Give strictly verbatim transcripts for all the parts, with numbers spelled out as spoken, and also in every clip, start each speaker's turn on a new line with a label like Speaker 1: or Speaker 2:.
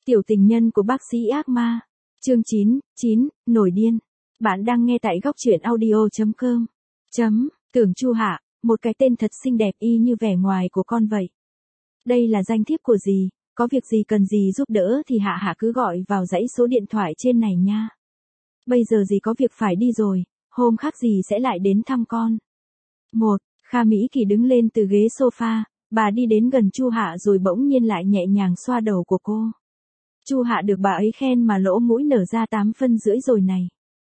Speaker 1: Tiểu tình nhân của bác sĩ ác ma. Chương chín, chín, nổi điên. Bạn đang nghe tại góc truyện audio chấm com. Chấm, Tưởng Chu Hạ, một cái tên thật xinh đẹp y như vẻ ngoài của con vậy. Đây là danh thiếp của dì, có việc gì cần dì giúp đỡ thì Hạ Hạ cứ gọi vào dãy số điện thoại trên này nha. Bây giờ dì có việc phải đi rồi, hôm khác dì sẽ lại đến thăm con. Một, Kha Mỹ Kỳ đứng lên từ ghế sofa, bà đi đến gần Chu Hạ rồi bỗng nhiên lại nhẹ nhàng xoa đầu của cô. Chu Hạ được bà ấy khen mà lỗ mũi nở ra tám phân rưỡi rồi này.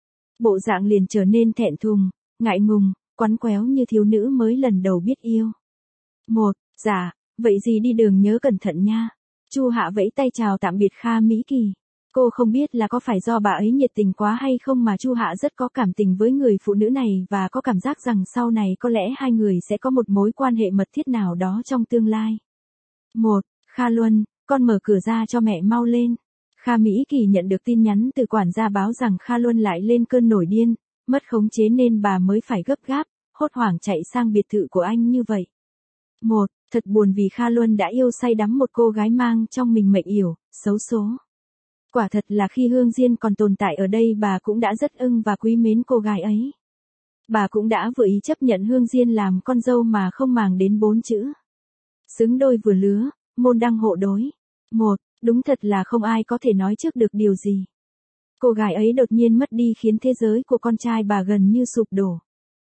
Speaker 1: Bộ dạng liền trở nên thẹn thùng, ngại ngùng, quắn quéo như thiếu nữ mới lần đầu biết yêu. Một, dạ, vậy gì đi đường nhớ cẩn thận nha. Chu Hạ vẫy tay chào tạm biệt Kha Mỹ Kỳ. Cô không biết là có phải do bà ấy nhiệt tình quá hay không mà Chu Hạ rất có cảm tình với người phụ nữ này và có cảm giác rằng sau này có lẽ hai người sẽ có một mối quan hệ mật thiết nào đó trong tương lai. Một, Kha Luân, con mở cửa ra cho mẹ mau lên. Kha Mỹ Kỳ nhận được tin nhắn từ quản gia báo rằng Kha Luân lại lên cơn nổi điên, mất khống chế nên bà mới phải gấp gáp, hốt hoảng chạy sang biệt thự của anh như vậy. Một, thật buồn vì Kha Luân đã yêu say đắm một cô gái mang trong mình mệnh yểu, xấu số. Quả thật là khi Hương Diên còn tồn tại ở đây bà cũng đã rất ưng và quý mến cô gái ấy. Bà cũng đã vừa ý chấp nhận Hương Diên làm con dâu mà không màng đến bốn chữ. Xứng đôi vừa lứa, môn đăng hộ đối. Một, đúng thật là không ai có thể nói trước được điều gì. Cô gái ấy đột nhiên mất đi khiến thế giới của con trai bà gần như sụp đổ.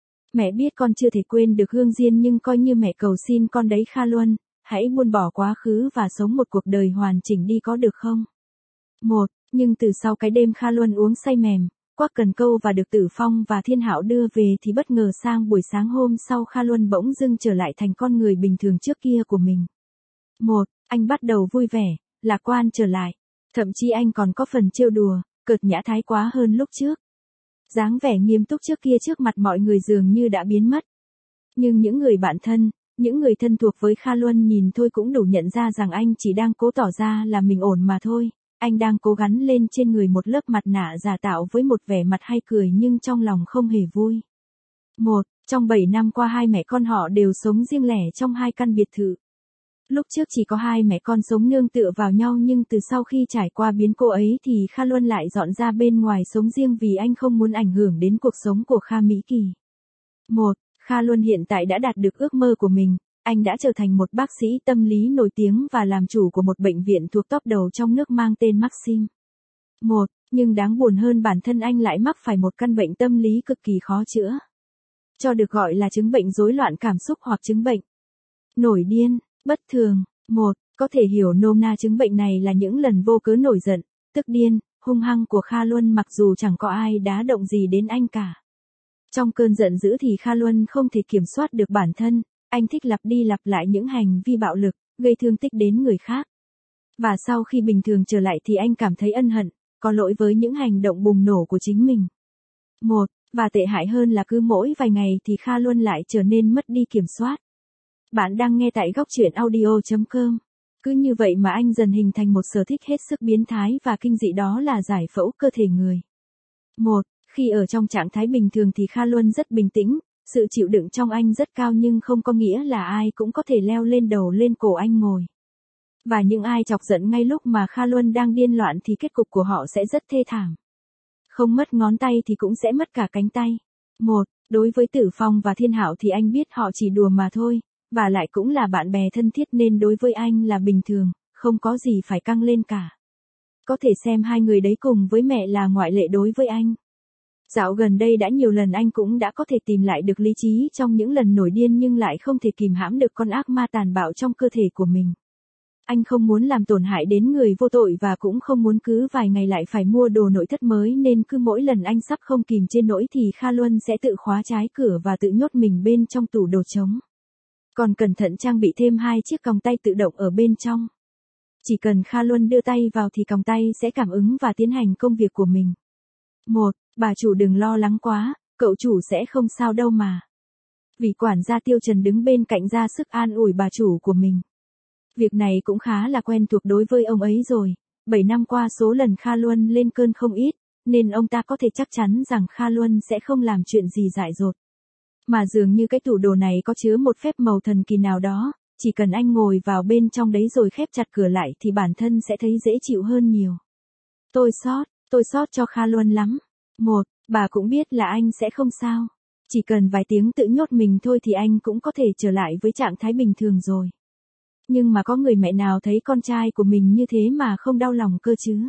Speaker 1: Mẹ biết con chưa thể quên được Hương Diên nhưng coi như mẹ cầu xin con đấy Kha Luân, hãy buông bỏ quá khứ và sống một cuộc đời hoàn chỉnh đi có được không? Một, nhưng từ sau cái đêm Kha Luân uống say mềm, Quắc Cần Câu và được Tử Phong và Thiên Hạo đưa về thì bất ngờ sang buổi sáng hôm sau Kha Luân bỗng dưng trở lại thành con người bình thường trước kia của mình. Một, anh bắt đầu vui vẻ, lạc quan trở lại. Thậm chí anh còn có phần trêu đùa, cợt nhã thái quá hơn lúc trước. Dáng vẻ nghiêm túc trước kia trước mặt mọi người dường như đã biến mất. Nhưng những người bạn thân, những người thân thuộc với Kha Luân nhìn thôi cũng đủ nhận ra rằng anh chỉ đang cố tỏ ra là mình ổn mà thôi. Anh đang cố gắng lên trên người một lớp mặt nạ giả tạo với một vẻ mặt hay cười nhưng trong lòng không hề vui. Một, trong bảy năm qua hai mẹ con họ đều sống riêng lẻ trong hai căn biệt thự. Lúc trước chỉ có hai mẹ con sống nương tựa vào nhau nhưng từ sau khi trải qua biến cố ấy thì Kha Luân lại dọn ra bên ngoài sống riêng vì anh không muốn ảnh hưởng đến cuộc sống của Kha Mỹ Kỳ. Một, Kha Luân hiện tại đã đạt được ước mơ của mình, anh đã trở thành một bác sĩ tâm lý nổi tiếng và làm chủ của một bệnh viện thuộc top đầu trong nước mang tên Maxim. Một, nhưng đáng buồn hơn bản thân anh lại mắc phải một căn bệnh tâm lý cực kỳ khó chữa. Cho được gọi là chứng bệnh rối loạn cảm xúc hoặc chứng bệnh nổi điên. Bất thường. Một, có thể hiểu nôm na chứng bệnh này là những lần vô cớ nổi giận, tức điên, hung hăng của Kha Luân mặc dù chẳng có ai đá động gì đến anh cả. Trong cơn giận dữ thì Kha Luân không thể kiểm soát được bản thân, anh thích lặp đi lặp lại những hành vi bạo lực, gây thương tích đến người khác. Và sau khi bình thường trở lại thì anh cảm thấy ân hận, có lỗi với những hành động bùng nổ của chính mình. Một, và tệ hại hơn là cứ mỗi vài ngày thì Kha Luân lại trở nên mất đi kiểm soát. Bạn đang nghe tại góc truyện audio chấm com. Cứ như vậy mà anh dần hình thành một sở thích hết sức biến thái và kinh dị đó là giải phẫu cơ thể người. Một, khi ở trong trạng thái bình thường thì Kha Luân rất bình tĩnh, sự chịu đựng trong anh rất cao nhưng không có nghĩa là ai cũng có thể leo lên đầu lên cổ anh ngồi. Và những ai chọc giận ngay lúc mà Kha Luân đang điên loạn thì kết cục của họ sẽ rất thê thảm. Không mất ngón tay thì cũng sẽ mất cả cánh tay. Một, đối với Tử Phong và Thiên Hạo thì anh biết họ chỉ đùa mà thôi. Và lại cũng là bạn bè thân thiết nên đối với anh là bình thường, không có gì phải căng lên cả. Có thể xem hai người đấy cùng với mẹ là ngoại lệ đối với anh. Dạo gần đây đã nhiều lần anh cũng đã có thể tìm lại được lý trí trong những lần nổi điên nhưng lại không thể kìm hãm được con ác ma tàn bạo trong cơ thể của mình. Anh không muốn làm tổn hại đến người vô tội và cũng không muốn cứ vài ngày lại phải mua đồ nội thất mới nên cứ mỗi lần anh sắp không kìm trên nỗi thì Kha Luân sẽ tự khóa trái cửa và tự nhốt mình bên trong tủ đồ trống. Còn cẩn thận trang bị thêm hai chiếc còng tay tự động ở bên trong. Chỉ cần Kha Luân đưa tay vào thì còng tay sẽ cảm ứng và tiến hành công việc của mình. Một, bà chủ đừng lo lắng quá, cậu chủ sẽ không sao đâu mà. Vị quản gia Tiêu Trần đứng bên cạnh ra sức an ủi bà chủ của mình. Việc này cũng khá là quen thuộc đối với ông ấy rồi. Bảy năm qua số lần Kha Luân lên cơn không ít, nên ông ta có thể chắc chắn rằng Kha Luân sẽ không làm chuyện gì dại dột. Mà dường như cái tủ đồ này có chứa một phép màu thần kỳ nào đó, Chỉ cần anh ngồi vào bên trong đấy rồi khép chặt cửa lại thì bản thân sẽ thấy dễ chịu hơn nhiều. Tôi xót, tôi xót cho Kha Luân lắm. Một, bà cũng biết là anh sẽ không sao. Chỉ cần vài tiếng tự nhốt mình thôi thì anh cũng có thể trở lại với trạng thái bình thường rồi. Nhưng mà có người mẹ nào thấy con trai của mình như thế mà không đau lòng cơ chứ?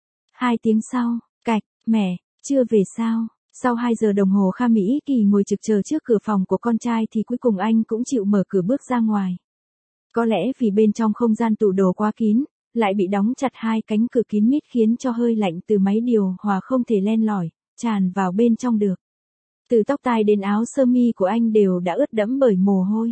Speaker 1: Hai tiếng sau, cạch, mẹ, chưa về sao? Sau hai giờ đồng hồ Kha Mỹ Kỳ ngồi trực chờ trước cửa phòng của con trai thì cuối cùng anh cũng chịu mở cửa bước ra ngoài. Có lẽ vì bên trong không gian tủ đồ quá kín, lại bị đóng chặt hai cánh cửa kín mít khiến cho hơi lạnh từ máy điều hòa không thể len lỏi, tràn vào bên trong được. Từ tóc tai đến áo sơ mi của anh đều đã ướt đẫm bởi mồ hôi.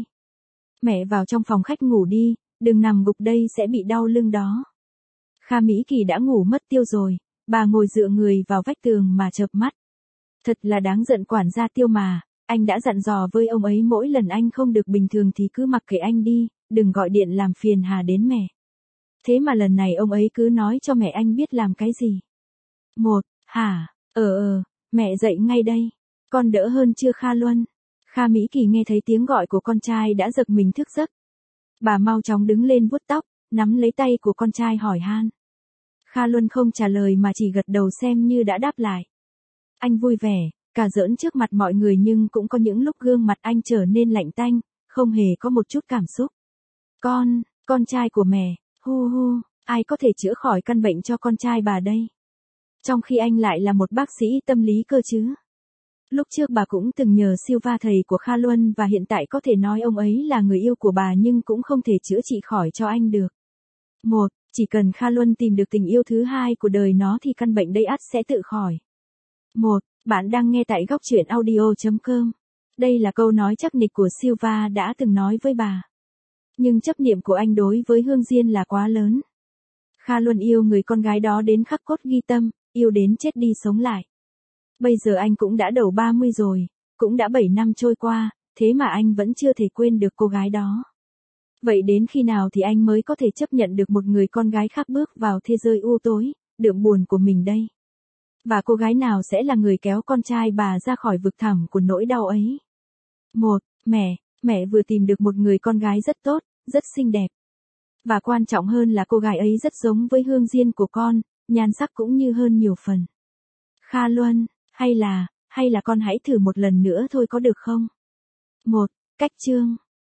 Speaker 1: Mẹ vào trong phòng khách ngủ đi, đừng nằm gục đây sẽ bị đau lưng đó. Kha Mỹ Kỳ đã ngủ mất tiêu rồi, bà ngồi dựa người vào vách tường mà chợp mắt. Thật là đáng giận quản gia Tiêu mà, anh đã dặn dò với ông ấy mỗi lần anh không được bình thường thì cứ mặc kệ anh đi, đừng gọi điện làm phiền hà đến mẹ. Thế mà lần này ông ấy cứ nói cho mẹ anh biết làm cái gì. Một, hả, ờ ờ, mẹ dậy ngay đây, con đỡ hơn chưa Kha Luân? Kha Mỹ Kỳ nghe thấy tiếng gọi của con trai đã giật mình thức giấc. Bà mau chóng đứng lên vuốt tóc, nắm lấy tay của con trai hỏi han. Kha Luân không trả lời mà chỉ gật đầu xem như đã đáp lại. Anh vui vẻ, cả giỡn trước mặt mọi người nhưng cũng có những lúc gương mặt anh trở nên lạnh tanh, không hề có một chút cảm xúc. Con, con trai của mẹ, hu hu, ai có thể chữa khỏi căn bệnh cho con trai bà đây? Trong khi anh lại là một bác sĩ tâm lý cơ chứ. Lúc trước bà cũng từng nhờ Silva thầy của Kha Luân và hiện tại có thể nói ông ấy là người yêu của bà nhưng cũng không thể chữa trị khỏi cho anh được. Một, chỉ cần Kha Luân tìm được tình yêu thứ hai của đời nó thì căn bệnh đây ắt sẽ tự khỏi. Một, bạn đang nghe tại góc truyện audio chấm com. Đây là câu nói chắc nịch của Silva đã từng nói với bà. Nhưng chấp niệm của anh đối với Hương Diên là quá lớn. Kha Luân yêu người con gái đó đến khắc cốt ghi tâm, yêu đến chết đi sống lại. Bây giờ anh cũng đã đầu ba mươi rồi, cũng đã bảy năm trôi qua, thế mà anh vẫn chưa thể quên được cô gái đó. Vậy đến khi nào thì anh mới có thể chấp nhận được một người con gái khác bước vào thế giới u tối, đượm buồn của mình đây? Và cô gái nào sẽ là người kéo con trai bà ra khỏi vực thẳm của nỗi đau ấy? Một, mẹ, mẹ vừa tìm được một người con gái rất tốt, rất xinh đẹp. Và quan trọng hơn là cô gái ấy rất giống với Hương Diên của con, nhan sắc cũng như hơn nhiều phần. Kha Luân, hay là, hay là con hãy thử một lần nữa thôi có được không? Một, cách chương.